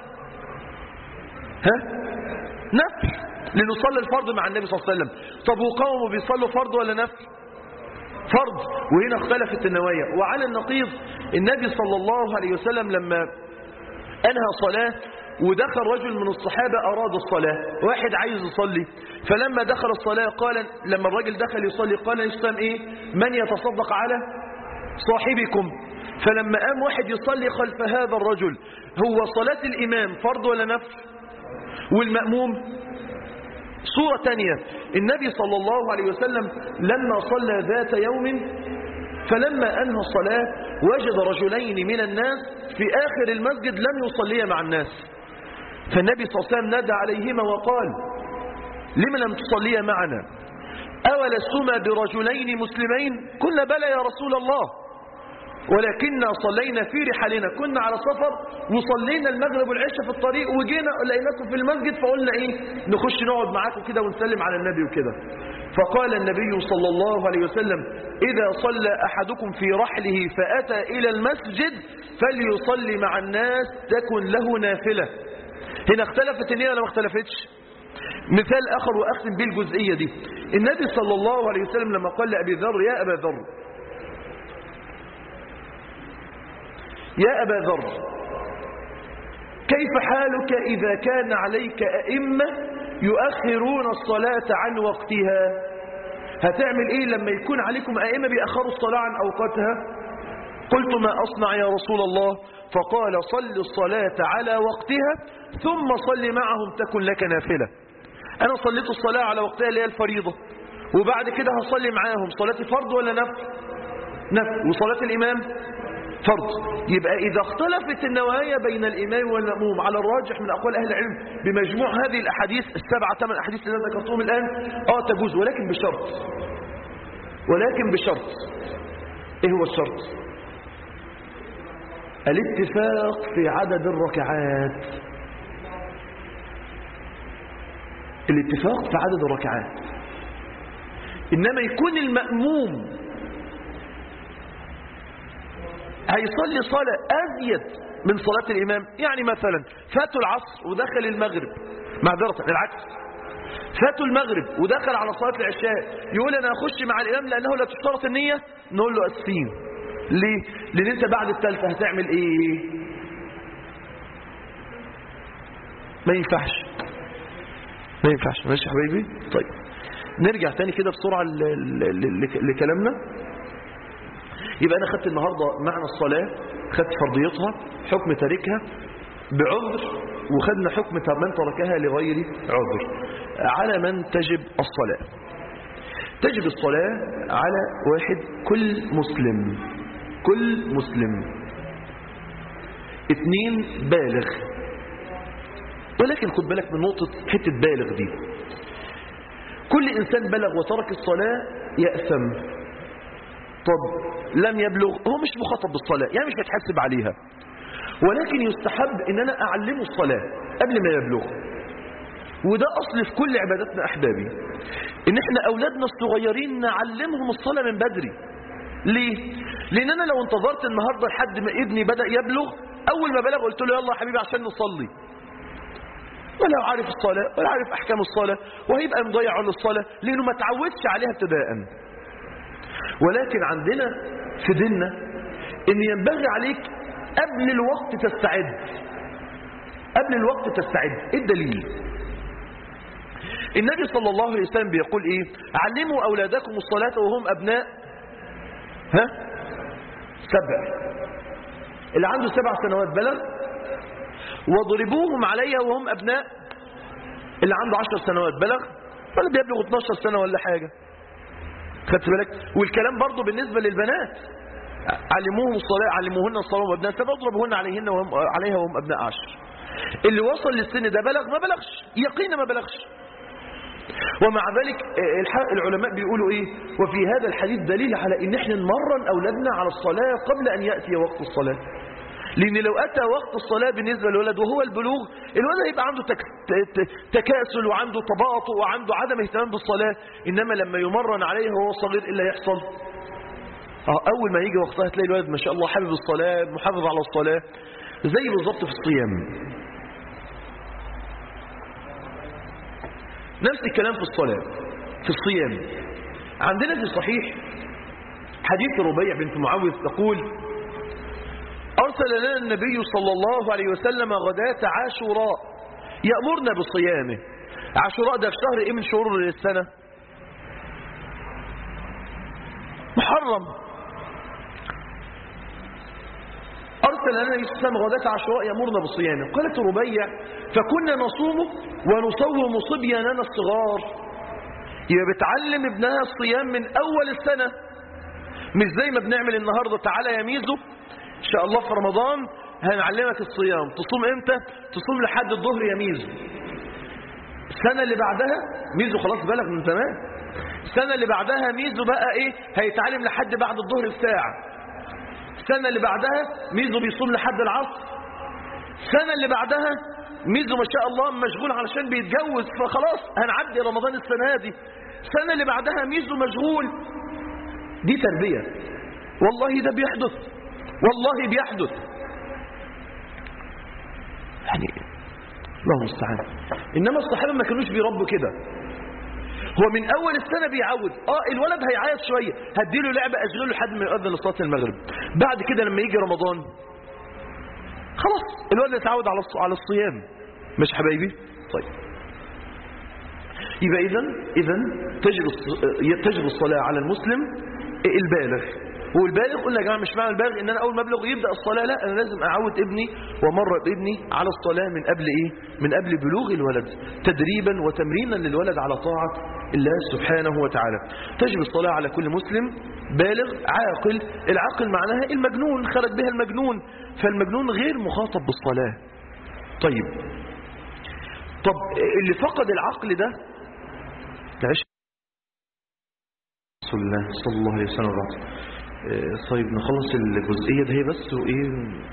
ها؟ نفل، لأنه صلى الفرض مع النبي صلى الله عليه وسلم. طب وقومه بيصلوا فرض ولا نفل؟ فرض. وهنا اختلفت النوايا. وعلى النقيض النبي صلى الله عليه وسلم لما أنهى صلاة ودخل رجل من الصحابة أراد الصلاة، واحد عايز يصلي، فلما دخل الصلاة قال، لما الرجل دخل يصلي قال الإسلام إيه؟ من يتصدق على صاحبكم. فلما قام واحد يصلي خلف هذا الرجل، هو صلاة الإمام فرض ولا نفل؟ والمأموم صورة تانية. النبي صلى الله عليه وسلم لما صلى ذات يوم فلما أنهى الصلاة وجد رجلين من الناس في آخر المسجد لم يصليا مع الناس، فالنبي صلى الله عليه وسلم نادى عليهما وقال لم لم تصليا معنا؟ أولستما برجلين مسلمين؟ قلنا بلى يا رسول الله، ولكننا صلينا في رحالنا، كنا على سفر وصلينا المغرب والعشاء في الطريق وجينا لقيناكم في المسجد فقلنا ايه نخش نقعد معاكم كده ونسلم على النبي وكده. فقال النبي صلى الله عليه وسلم إذا صلى أحدكم في رحله فأتى إلى المسجد فليصلي مع الناس تكن له نافلة. هنا اختلفت النية ولا ما اختلفتش؟ مثال آخر وأختم به الجزئية دي. النبي صلى الله عليه وسلم لما قال لأبي ذر يا أبا ذر يا أبا ذر كيف حالك إذا كان عليك أئمة يؤخرون الصلاة عن وقتها؟ هتعمل إيه لما يكون عليكم أئمة بيأخروا الصلاة عن أوقاتها؟ قلت ما أصنع يا رسول الله؟ فقال صل الصلاة على وقتها ثم صل معهم تكن لك نافلة. أنا صليت الصلاة على وقتها اللي هي الفريضة، وبعد كده هصلي معاهم صلاتي فرض ولا نفل؟ نفل. وصلاة الإمام فرض. يبقى إذا اختلفت النوايا بين الإمام والمأموم على الراجح من أقوال أهل العلم بمجموع هذه الأحاديث السبعة 8 أحاديث اللي أنا ذكرتهم الآن تجوز، ولكن بشرط. إيه هو الشرط؟ الاتفاق في عدد الركعات. الاتفاق في عدد الركعات. إنما يكون المأموم هيصلي صلاة أزيد من صلاة الإمام، يعني مثلا فاتوا العصر ودخل المغرب، معذرة العكس، فاتوا المغرب ودخل على صلاة العشاء، يقول أنا أخش مع الإمام لأنه لا تشترط النية، نقول له أسفين. ليه؟ لأن أنت بعد الثالثة هتعمل إيه؟ ما ينفعش ماشي يا حبيبي. طيب نرجع تاني كده بسرعة لكلامنا. يبقى أنا خدت النهاردة معنى الصلاة، خدت فرضيتها، حكم تاركها بعذر، وخدنا حكم من تركها لغير عذر. على من تجب الصلاة؟ تجب الصلاة على واحد كل مسلم 2 بالغ. ولكن خد بالك من نقطة حتة بالغ دي. كل إنسان بلغ وترك الصلاة يأثم. طب لم يبلغ، هو مش مخاطب بالصلاة، يعني مش بتحسب عليها، ولكن يستحب ان انا اعلمه الصلاة قبل ما يبلغ. وده اصل في كل عباداتنا احبابي، ان احنا اولادنا الصغيرين نعلمهم الصلاة من بدري. ليه؟ لان انا لو انتظرت النهاردة لحد ما ابني بدأ يبلغ، اول ما بلغ قلت له يلا يا حبيبي عشان نصلي، ولا عارف الصلاة ولا عارف احكام الصلاة، وهيبقى مضيع عن الصلاة لانه ما تعودش عليها ابتداء. ولكن عندنا في ديننا ان ينبغي عليك قبل الوقت تستعد. قبل الوقت تستعد. ايه الدليل؟ النبي صلى الله عليه وسلم بيقول ايه؟ علموا اولادكم الصلاة وهم ابناء 7. اللي عنده 7 سنوات بلغ. واضربوهم عليها وهم ابناء، اللي عنده 10 سنوات بلغ، ولا بيبلغ 12 سنة ولا حاجة. خدت بالك؟ والكلام برضو بالنسبة للبنات، علموهم الصلاة، علموهن الصلاة وهم ابناء 7، واضربوهن عليها وهم ابناء 10. اللي وصل للسن ده بلغ ما بلغش، يقينا ما بلغش. ومع ذلك العلماء بيقولوا ايه؟ وفي هذا الحديث دليل على ان احنا نمرن اولادنا على الصلاة قبل ان يأتي وقت الصلاة. لان لو اتى وقت الصلاة بالنسبة للولد وهو البلوغ، الولد هيبقى عنده تكاسل وعنده تباطؤ وعنده عدم اهتمام بالصلاة. انما لما يمرن عليه وهو صغير ايه اللي يحصل؟ اول ما يجي وقتها تلاقي الولد ما شاء الله حابب الصلاة، محافظ على الصلاة. زي بالظبط في الصيام، نفس الكلام في الصلاة. في الصيام عندنا في الصحيح حديث ربيع بنت معوذ تقول: أرسل لنا النبي صلى الله عليه وسلم غداة عاشوراء يأمرنا بصيامه. عاشوراء ده في شهر ايه من شهور السنة؟ محرم. أرسل لنا النبي صلى الله عليه وسلم غداة عاشوراء يأمرنا بصيامه. قالت ربيع: فكنا نصومه ونصوم صبياننا الصغار. يبقى بتعلم ابنها الصيام من أول السنة، مش زي ما بنعمل النهاردة. تعالى يا ميزو إن شاء الله في رمضان هنعلمك الصيام. تصوم إمتى؟ تصوم لحد الظهر يا ميزو. السنة اللي بعدها ميزو خلاص بلغ من زمان، السنة اللي بعدها ميزو بقى إيه؟ هيتعلم لحد بعد الظهر بساعة. السنة اللي بعدها ميزو بيصوم لحد العصر. السنة اللي بعدها ميزو ما شاء الله مشغول علشان بيتجوز، فخلاص هنعدي رمضان السنة دي. السنة اللي بعدها ميزو مشغول. دي تربية، والله ده بيحدث، والله بيحدث. يعني الله المستعان. انما الصحابه ما كانوش بيربوا كده. هو من اول السنه بيعود. الولد هيعيط شويه، هديله لعبه اشغله لحد ما يؤذن لصلاه المغرب. بعد كده لما يجي رمضان خلاص الولد يتعود على الصيام. مش حبايبي؟ طيب يبقى اذا تجب الصلاه على المسلم البالغ. والبالغ قلنا يا جماعه مش معنى البالغ ان انا اول ما ابلغ يبدا الصلاه، لا، انا لازم اعود ابني وامرن ابني على الصلاه من قبل ايه؟ من قبل بلوغ الولد، تدريبا وتمرينا للولد على طاعه الله سبحانه وتعالى. تجب الصلاه على كل مسلم بالغ عاقل. العاقل معناها المجنون، خرج بها المجنون، فالمجنون غير مخاطب بالصلاه. طب اللي فقد العقل ده تعيش صلى الله عليه وسلم بعض. طيب نخلص الجزئية ده هي بس وإيه.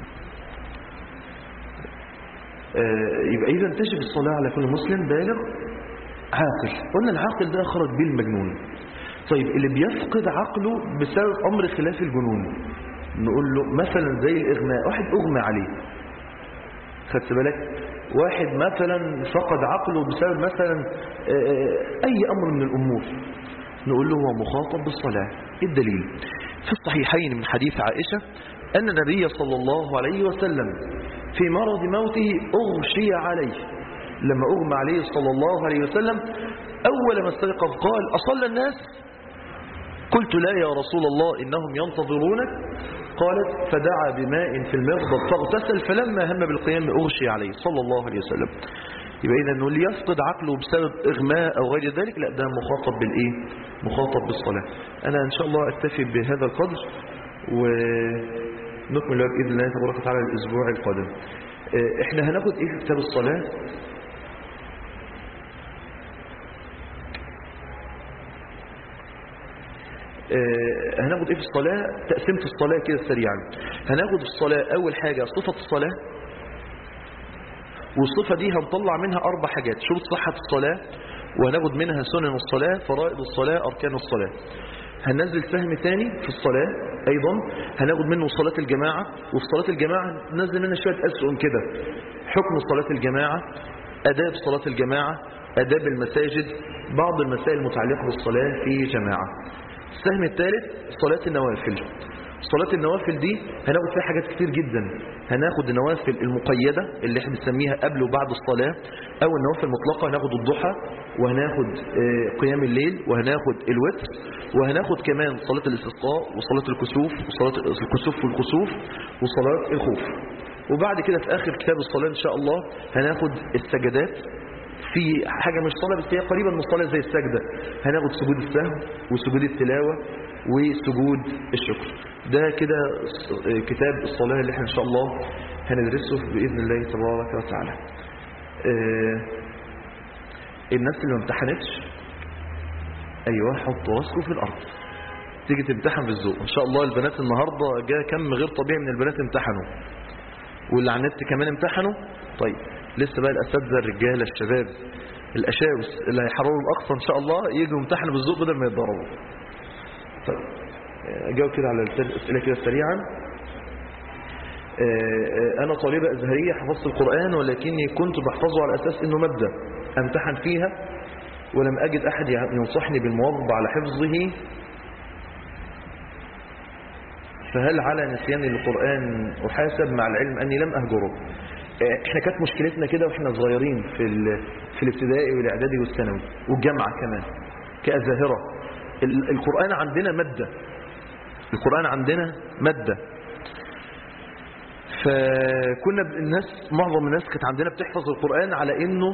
يبقى إذا تجب الصلاة على كل مسلم بالغ عاقل. قلنا العاقل ده خرج به المجنون. طيب اللي بيفقد عقله بسبب أمر خلاف الجنون، نقول له مثلا زي الإغماء. واحد أغمى عليه، خدت بالك؟ واحد مثلا فقد عقله بسبب مثلا أي أمر من الأمور، نقول له هو مخاطب بالصلاة. الدليل في الصحيحين من حديث عائشة أن النبي صلى الله عليه وسلم في مرض موته أغشي عليه. لما أغمى عليه صلى الله عليه وسلم أول ما استيقظ قال: أصلى الناس؟ قلت: لا يا رسول الله إنهم ينتظرونك. قالت: فدعا بماء في المغضب فاغتسل، فلما هم بالقيام أغشي عليه صلى الله عليه وسلم. يبقى إذا أنه اللي يفقد عقله بسبب إغماء أو غير ذلك، لا، ده مخاطب بالإيه؟ مخاطب بالصلاة. أنا إن شاء الله أكتفي بهذا القدر، نكمل بإذن الله تبارك وتعالى الأسبوع القادم. احنا هناخد ايه في كتاب الصلاة؟ هناخد ايه في الصلاة؟ تقسيمة الصلاة كده سريعا. هناخد في الصلاة اول حاجة صفة الصلاة، والصفة دي هنطلع منها 4 حاجات: شروط صحة الصلاة، وهناخد منها سنن الصلاة، فرائض الصلاة، أركان الصلاة. هننزل سهم تاني في الصلاة أيضا هناخد منه صلاة الجماعة، وفي صلاة الجماعة ننزل منها شوية أسئلة كده: حكم صلاة الجماعة، أداب صلاة الجماعة، أداب المساجد، بعض المسائل المتعلقة بالصلاة في جماعة. السهم الثالث صلاة النوافل. صلاة النوافل دي هناخد فيها حاجات كتير جدا. هناخد النوافل المقيدة اللي احنا بنسميها قبل وبعد الصلاة، أو النوافل المطلقة. هناخد الضحى، وهناخد قيام الليل، وهناخد الوتر، وهناخد كمان صلاة الاستسقاء، وصلاة الكسوف، وصلاة الكسوف والكسوف، وصلاة الخوف. وبعد كده في آخر كتاب الصلاة إن شاء الله هناخد السجدات. في حاجة مش صلاة بس هي قريبا من الصلاة زي السجدة. هناخد سجود السهو، وسجود التلاوة، وسجود الشكر. ده كده كتاب الصلاة اللي احنا ان شاء الله هندرسه بإذن الله تبارك وتعالى. الناس اللي ما امتحنتش، ايوه حطوا راسكم في الارض، تيجي تمتحن بالذوق ان شاء الله. البنات النهارده جاء كم غير طبيعي من البنات امتحنوا، واللي على النت كمان امتحنوا. طيب لسه بقى الاساتذه الرجاله الشباب الاشاوس اللي هيحرروا الاقصى ان شاء الله يجوا يمتحنوا بالذوق بدل ما يتضربوا. طيب اجاوب كده على الاسئله كده سريعا. انا طالبه ازهريه حفظت القران، ولكني كنت بحفظه على اساس انه ماده امتحن فيها، ولم اجد احد ينصحني بالمواظبه على حفظه، فهل على نسيان القران احاسب مع العلم اني لم اهجره؟ احنا كانت مشكلتنا كده واحنا صغيرين في الابتدائي والاعدادي والثانوي والجامعه كمان كأزاهرة. القرآن عندنا مادة، القرآن عندنا مادة، فكنا الناس معظم الناس كانت عندنا بتحفظ القرآن على انه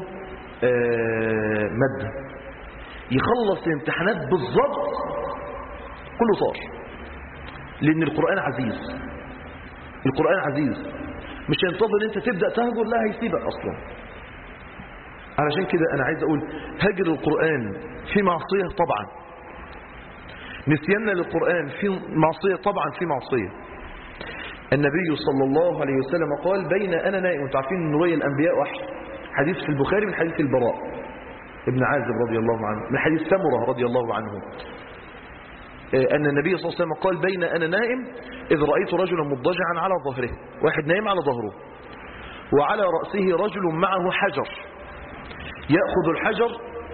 مادة. يخلص الامتحانات بالضبط كله طار، لان القرآن عزيز. القرآن عزيز مش هينتظر انت تبدأ تهجر، لا هيسيبك اصلا. علشان كده انا عايز اقول هجر القرآن في معصية طبعا، نسياننا للقرآن في معصية طبعا، في معصية. النبي صلى الله عليه وسلم قال: بين أنا نائم. انتوا عارفين ان رؤيا الأنبياء وحي. حديث في البخاري من حديث البراء ابن عازب رضي الله عنه، من حديث سمرة رضي الله عنه، أن النبي صلى الله عليه وسلم قال: بين أنا نائم إذ رأيت رجلا مضجعا على ظهره، واحد نايم على ظهره، وعلى رأسه رجل معه حجر، يأخذ الحجر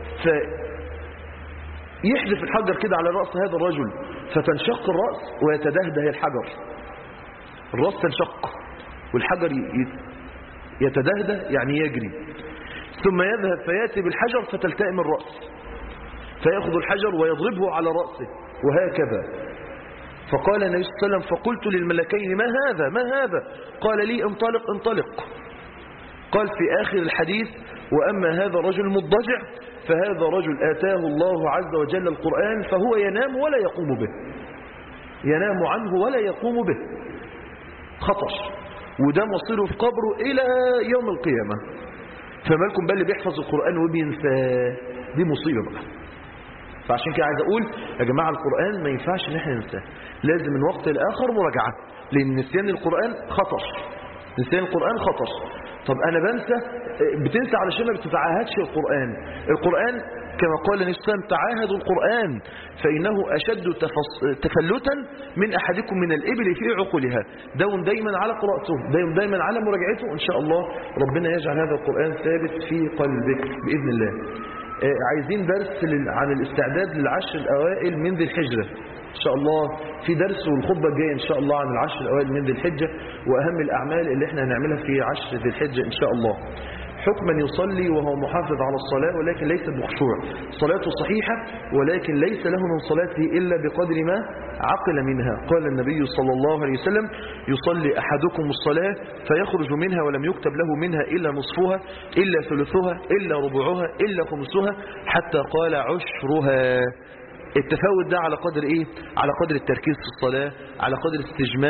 يحذف الحجر كده على رأس هذا الرجل، فتنشق الرأس ويتدهده الحجر. الرأس تنشق والحجر يتدهده يعني يجري، ثم يذهب فيأتي بالحجر فتلتئم الرأس، فيأخذ الحجر ويضربه على رأسه وهكذا. فقال النبي صلى الله عليه وسلم: فقلت للملكين: ما هذا ما هذا؟ قال لي: انطلق انطلق. قال في آخر الحديث: وأما هذا الرجل المضجع فهذا رجل آتاه الله عز وجل القرآن فهو ينام ولا يقوم به، ينام عنه ولا يقوم به، خطر، وده مصيره في قبره إلى يوم القيامة. فما لكم بقى اللي بيحفظ القرآن وبينساه؟ دي مصيبة بقى. فعشان كده عايز أقول يا جماعة القرآن ما ينفعش ان احنا ننساه، لازم من وقت لآخر مراجعة، لأن نسيان القرآن خطر، نسيان القرآن خطر. طب أنا بتنسى علشان ما بتتعاهدش القرآن. القرآن كما قال النبي صلى الله عليه وسلم: تعاهدوا القرآن فإنه أشد تفلتا من أحدكم من الإبل في عقلها. داوم دايما على قراءته، داوم دايما على مراجعته، إن شاء الله ربنا يجعل هذا القرآن ثابت في قلبك بإذن الله. عايزين درس عن الاستعداد للعشر الأوائل من ذي الحجة إن شاء الله، في درس والخطبة الجاية إن شاء الله عن العشر الأوائل من ذي الحجة وأهم الأعمال اللي احنا هنعملها في عشر ذي الحجة إن شاء الله. حكم من يصلي وهو محافظ على الصلاة ولكن ليس بخشوع، صلاته صحيحة ولكن ليس له من صلاته إلا بقدر ما عقل منها. قال النبي صلى الله عليه وسلم: يصلي أحدكم الصلاة فيخرج منها ولم يكتب له منها إلا نصفها إلا ثلثها إلا ربعها إلا خمسها حتى قال عشرها. التفاوت ده على قدر ايه؟ على قدر التركيز في الصلاة، على قدر الاستجماع،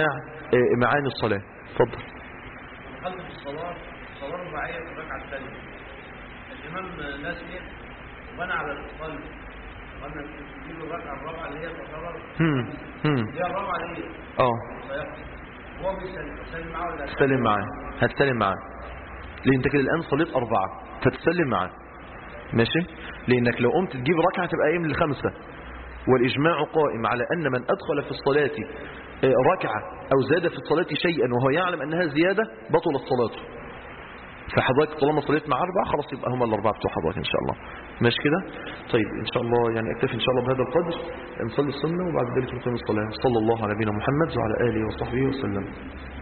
معاني الصلاة. اتفضل. دخلت في الصلاة رباعية في الركعة الثانية، الإمام ناسي وأنا على القلب، وأنا تجيب الركعة الرابعة اللي هي تعتبر هي الرابعة اللي هي هو بيسلم معاه ولا تسلم معاه؟ هتسلم معاه، لأن أنت كده الآن صليت 4 فتسلم معاه، ماشي؟ لأنك لو قمت تجيب ركعة تبقى قايم ل5، والإجماع قائم على أن من أدخل في الصلاة ركعة أو زاد في الصلاة شيئا وهو يعلم أنها زيادة بطلت صلاته. فحضرتك طالما صليت مع 4 خلاص يبقى هم ال4 بتوع حضرتك إن شاء الله، ماشي كده؟ طيب إن شاء الله يعني أكتفي إن شاء الله بهذا القدر، نصلي السنة وبعد ذلك نكمل الصلاة. صلى الله على نبينا محمد وعلى آله وصحبه وسلم.